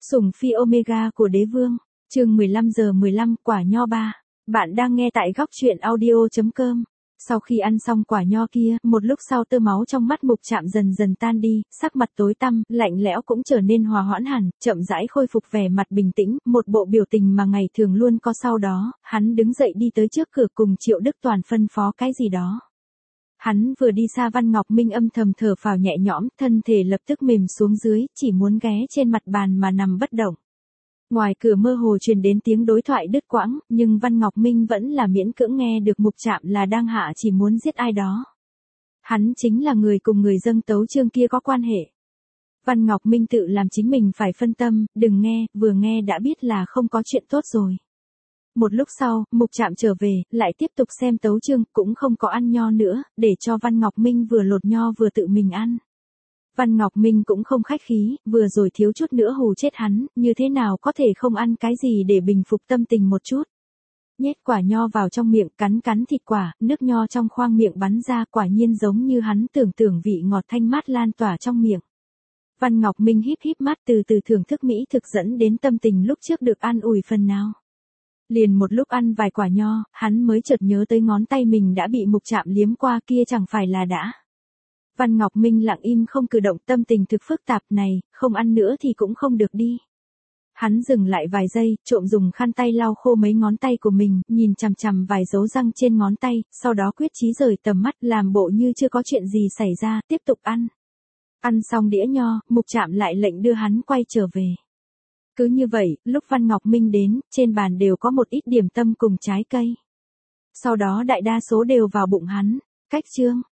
Sủng phi Omega của đế vương, chương 15:15 quả nho 3. Bạn đang nghe tại góc truyện audio.com. Sau khi ăn xong quả nho kia, một lúc sau tơ máu trong mắt Mục Trạm dần dần tan đi, sắc mặt tối tăm, lạnh lẽo cũng trở nên hòa hoãn hẳn, chậm rãi khôi phục vẻ mặt bình tĩnh, một bộ biểu tình mà ngày thường luôn có. Sau đó, hắn đứng dậy đi tới trước cửa cùng Triệu Đức Toàn phân phó cái gì đó. Hắn vừa đi xa Văn Ngọc Minh âm thầm thở phào nhẹ nhõm, thân thể lập tức mềm xuống dưới, chỉ muốn ghé trên mặt bàn mà nằm bất động. Ngoài cửa mơ hồ truyền đến tiếng đối thoại đứt quãng, nhưng Văn Ngọc Minh vẫn là miễn cưỡng nghe được Mục Trạm là đang hạ chỉ muốn giết ai đó. Hắn chính là người cùng người dâng tấu chương kia có quan hệ. Văn Ngọc Minh tự làm chính mình phải phân tâm, đừng nghe, vừa nghe đã biết là không có chuyện tốt rồi. Một lúc sau, Mục Trạm trở về, lại tiếp tục xem tấu chương, cũng không có ăn nho nữa, để cho Văn Ngọc Minh vừa lột nho vừa tự mình ăn. Văn Ngọc Minh cũng không khách khí, vừa rồi thiếu chút nữa hù chết hắn, như thế nào có thể không ăn cái gì để bình phục tâm tình một chút. Nhét quả nho vào trong miệng, cắn cắn thịt quả, nước nho trong khoang miệng bắn ra, quả nhiên giống như hắn tưởng tượng, vị ngọt thanh mát lan tỏa trong miệng. Văn Ngọc Minh híp híp mắt, từ từ thưởng thức mỹ thực, dẫn đến tâm tình lúc trước được an ủi phần nào. Liền một lúc ăn vài quả nho, hắn mới chợt nhớ tới ngón tay mình đã bị Mục Trạm liếm qua kia, chẳng phải là đã. Văn Ngọc Minh lặng im không cử động, tâm tình thực phức tạp, này, không ăn nữa thì cũng không được đi. Hắn dừng lại vài giây, trộm dùng khăn tay lau khô mấy ngón tay của mình, nhìn chằm chằm vài dấu răng trên ngón tay, sau đó quyết chí rời tầm mắt, làm bộ như chưa có chuyện gì xảy ra, tiếp tục ăn. Ăn xong đĩa nho, Mục Trạm lại lệnh đưa hắn quay trở về. Cứ như vậy, lúc Văn Ngọc Minh đến, trên bàn đều có một ít điểm tâm cùng trái cây. Sau đó đại đa số đều vào bụng hắn. Cách chương